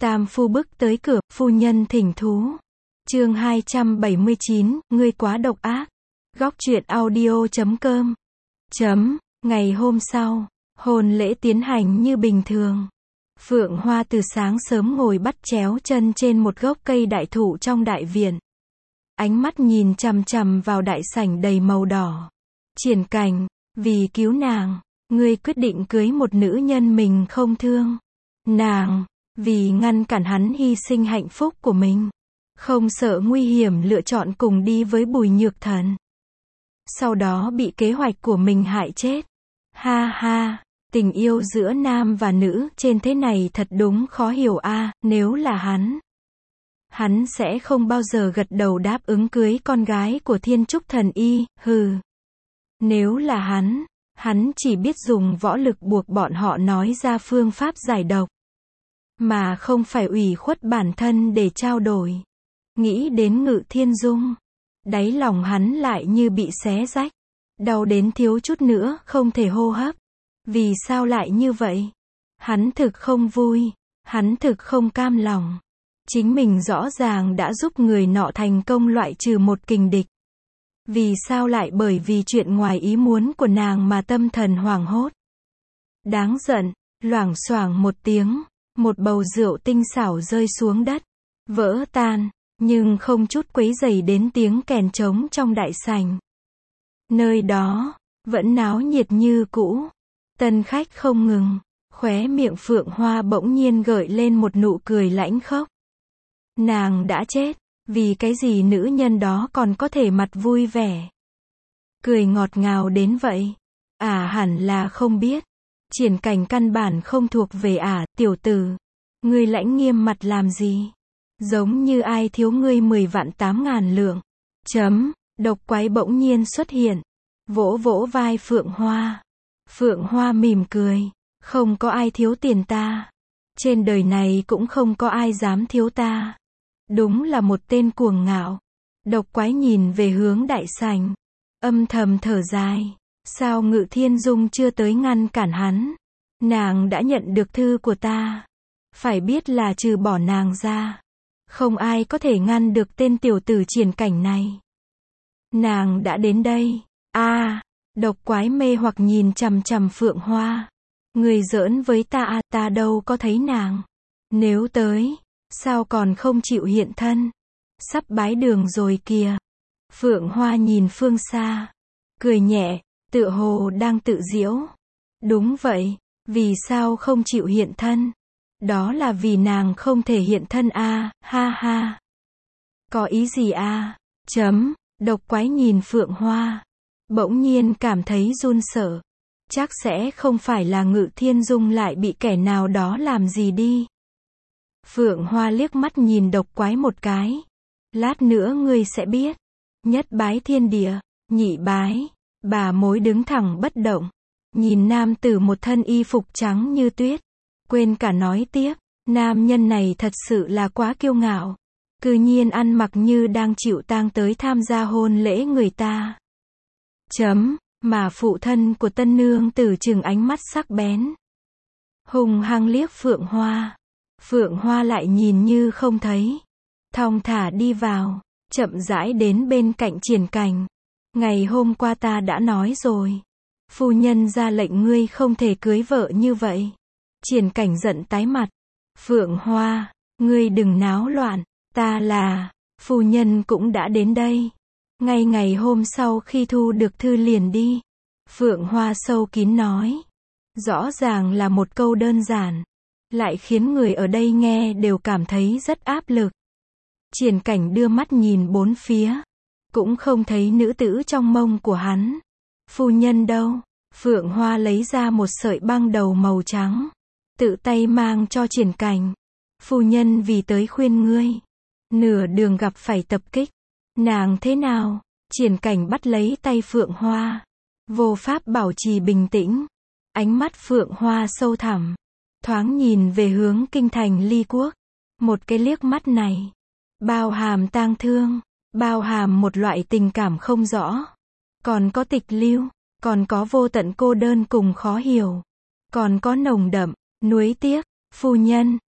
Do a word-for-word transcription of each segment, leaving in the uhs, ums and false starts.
Tam phu bước tới cửa, phu nhân thỉnh thú. Chương hai trăm bảy mươi chín, ngươi quá độc ác. Góc truyện audio chấm com. Chấm, ngày hôm sau, hôn lễ tiến hành như bình thường. Phượng Hoa từ sáng sớm ngồi bắt chéo chân trên một gốc cây đại thụ trong đại viện. Ánh mắt nhìn chằm chằm vào đại sảnh đầy màu đỏ. Triển Cảnh, vì cứu nàng, ngươi quyết định cưới một nữ nhân mình không thương. Nàng, vì ngăn cản hắn hy sinh hạnh phúc của mình, không sợ nguy hiểm lựa chọn cùng đi với Bùi Nhược Thần. Sau đó bị kế hoạch của mình hại chết. Ha ha, tình yêu giữa nam và nữ trên thế này thật đúng khó hiểu a, à, nếu là hắn, hắn sẽ không bao giờ gật đầu đáp ứng cưới con gái của Thiên Trúc Thần Y, hừ. Nếu là hắn, hắn chỉ biết dùng võ lực buộc bọn họ nói ra phương pháp giải độc, mà không phải ủy khuất bản thân để trao đổi. Nghĩ đến Ngự Thiên Dung, đáy lòng hắn lại như bị xé rách, đau đến thiếu chút nữa không thể hô hấp. Vì sao lại như vậy? Hắn thực không vui, hắn thực không cam lòng. Chính mình rõ ràng đã giúp người nọ thành công loại trừ một kình địch. Vì sao lại bởi vì chuyện ngoài ý muốn của nàng mà tâm thần hoảng hốt? Đáng giận, loảng xoảng một tiếng, một bầu rượu tinh xảo rơi xuống đất, vỡ tan, nhưng không chút quấy rầy đến tiếng kèn trống trong đại sảnh. Nơi đó, vẫn náo nhiệt như cũ, tân khách không ngừng, khóe miệng Phượng Hoa bỗng nhiên gợi lên một nụ cười lãnh khốc. Nàng đã chết, vì cái gì nữ nhân đó còn có thể mặt vui vẻ, cười ngọt ngào đến vậy? Ả à, hẳn là không biết. Triển Cảnh căn bản không thuộc về ả, à, tiểu tử. Ngươi lãnh nghiêm mặt làm gì? Giống như ai thiếu ngươi mười vạn tám ngàn lượng. Chấm, độc quái bỗng nhiên xuất hiện. Vỗ vỗ vai Phượng Hoa. Phượng Hoa mỉm cười. Không có ai thiếu tiền ta. Trên đời này cũng không có ai dám thiếu ta. Đúng là một tên cuồng ngạo. Độc quái nhìn về hướng đại sảnh, âm thầm thở dài. Sao Ngự Thiên Dung chưa tới ngăn cản hắn? Nàng đã nhận được thư của ta. Phải biết là trừ bỏ nàng ra, không ai có thể ngăn được tên tiểu tử Triển Cảnh này. Nàng đã đến đây. A, à, độc quái mê hoặc nhìn chằm chằm Phượng Hoa. Người giỡn với ta à, ta đâu có thấy nàng. Nếu tới, sao còn không chịu hiện thân? Sắp bái đường rồi kìa. Phượng Hoa nhìn phương xa, cười nhẹ, tựa hồ đang tự giễu. Đúng vậy, vì sao không chịu hiện thân? Đó là vì nàng không thể hiện thân a, à, ha ha. Có ý gì a? À? Chấm, độc quái nhìn Phượng Hoa, bỗng nhiên cảm thấy run sợ. Chắc sẽ không phải là Ngự Thiên Dung lại bị kẻ nào đó làm gì đi. Phượng Hoa liếc mắt nhìn độc quái một cái. Lát nữa ngươi sẽ biết. Nhất bái thiên địa, nhị bái. Bà mối đứng thẳng bất động, nhìn nam tử một thân y phục trắng như tuyết, quên cả nói tiếp, nam nhân này thật sự là quá kiêu ngạo, cư nhiên ăn mặc như đang chịu tang tới tham gia hôn lễ người ta. Chấm, mà phụ thân của tân nương tử trừng ánh mắt sắc bén, hùng hăng liếc Phượng Hoa. Phượng Hoa lại nhìn như không thấy, thong thả đi vào, chậm rãi đến bên cạnh Triển Cảnh. Ngày hôm qua ta đã nói rồi, phu nhân ra lệnh ngươi không thể cưới vợ như vậy. Triển Cảnh giận tái mặt. Phượng Hoa, ngươi đừng náo loạn, ta là, phu nhân cũng đã đến đây. Ngay ngày hôm sau khi thu được thư liền đi. Phượng Hoa sâu kín nói. Rõ ràng là một câu đơn giản, lại khiến người ở đây nghe đều cảm thấy rất áp lực. Triển Cảnh đưa mắt nhìn bốn phía, cũng không thấy nữ tử trong mông của hắn. Phu nhân đâu? Phượng Hoa lấy ra một sợi băng đầu màu trắng, tự tay mang cho Triển Cảnh. Phu nhân vì tới khuyên ngươi, nửa đường gặp phải tập kích. Nàng thế nào? Triển Cảnh bắt lấy tay Phượng Hoa, vô pháp bảo trì bình tĩnh. Ánh mắt Phượng Hoa sâu thẳm, thoáng nhìn về hướng kinh thành Ly Quốc. Một cái liếc mắt này, bao hàm tang thương, bao hàm một loại tình cảm không rõ, còn có tịch lưu, còn có vô tận cô đơn cùng khó hiểu, còn có nồng đậm nuối tiếc. Phu nhân,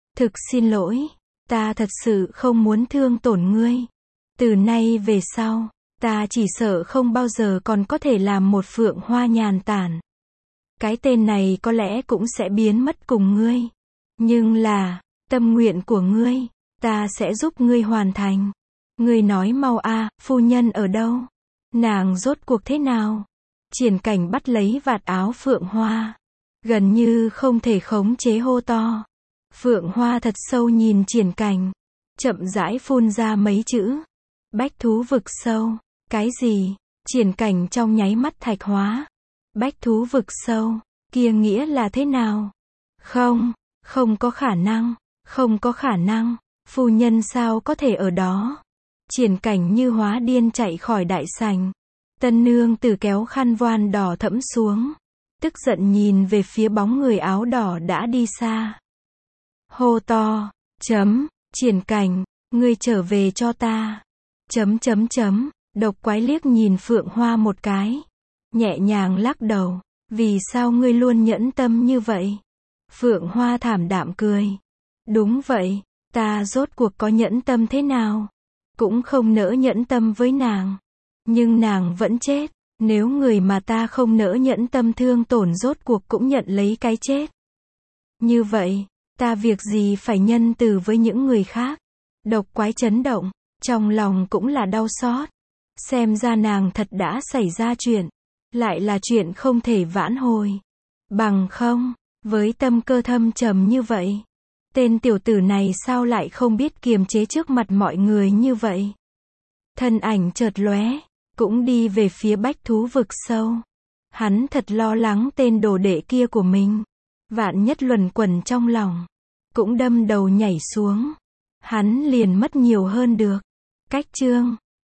Thực xin lỗi, ta thật sự không muốn thương tổn ngươi. Từ nay về sau, ta chỉ sợ không bao giờ còn có thể làm một phượng hoa nhàn tản. Cái tên này có lẽ cũng sẽ biến mất cùng ngươi. Nhưng là, tâm nguyện của ngươi, ta sẽ giúp ngươi hoàn thành. Ngươi nói mau a, phu nhân ở đâu? Nàng rốt cuộc thế nào? Triển Cảnh bắt lấy vạt áo Phượng Hoa, gần như không thể khống chế hô to. Phượng Hoa thật sâu nhìn Triển Cảnh, chậm rãi phun ra mấy chữ. Bách thú vực sâu. Cái gì? Triển Cảnh trong nháy mắt thạch hóa. Bách thú vực sâu, kia nghĩa là thế nào? Không, không có khả năng, không có khả năng, phu nhân sao có thể ở đó? Triển Cảnh như hóa điên chạy khỏi đại sảnh. Tân nương tử kéo khăn voan đỏ thẫm xuống, tức giận nhìn về phía bóng người áo đỏ đã đi xa. Hô to, chấm, Triển Cảnh, ngươi trở về cho ta. Chấm chấm chấm, độc quái liếc nhìn Phượng Hoa một cái, nhẹ nhàng lắc đầu, vì sao ngươi luôn nhẫn tâm như vậy? Phượng Hoa thảm đạm cười. Đúng vậy, ta rốt cuộc có nhẫn tâm thế nào? Cũng không nỡ nhẫn tâm với nàng. Nhưng nàng vẫn chết, nếu người mà ta không nỡ nhẫn tâm thương tổn rốt cuộc cũng nhận lấy cái chết. Như vậy, ta việc gì phải nhân từ với những người khác? Độc quái chấn động, trong lòng cũng là đau xót. Xem ra nàng thật đã xảy ra chuyện, lại là chuyện không thể vãn hồi. Bằng không, với tâm cơ thâm trầm như vậy, tên tiểu tử này sao lại không biết kiềm chế trước mặt mọi người như vậy? Thân ảnh chợt lóe, cũng đi về phía bách thú vực sâu. Hắn thật lo lắng tên đồ đệ kia của mình. Vạn nhất luẩn quẩn trong lòng, cũng đâm đầu nhảy xuống. Hắn liền mất nhiều hơn được. Cách chương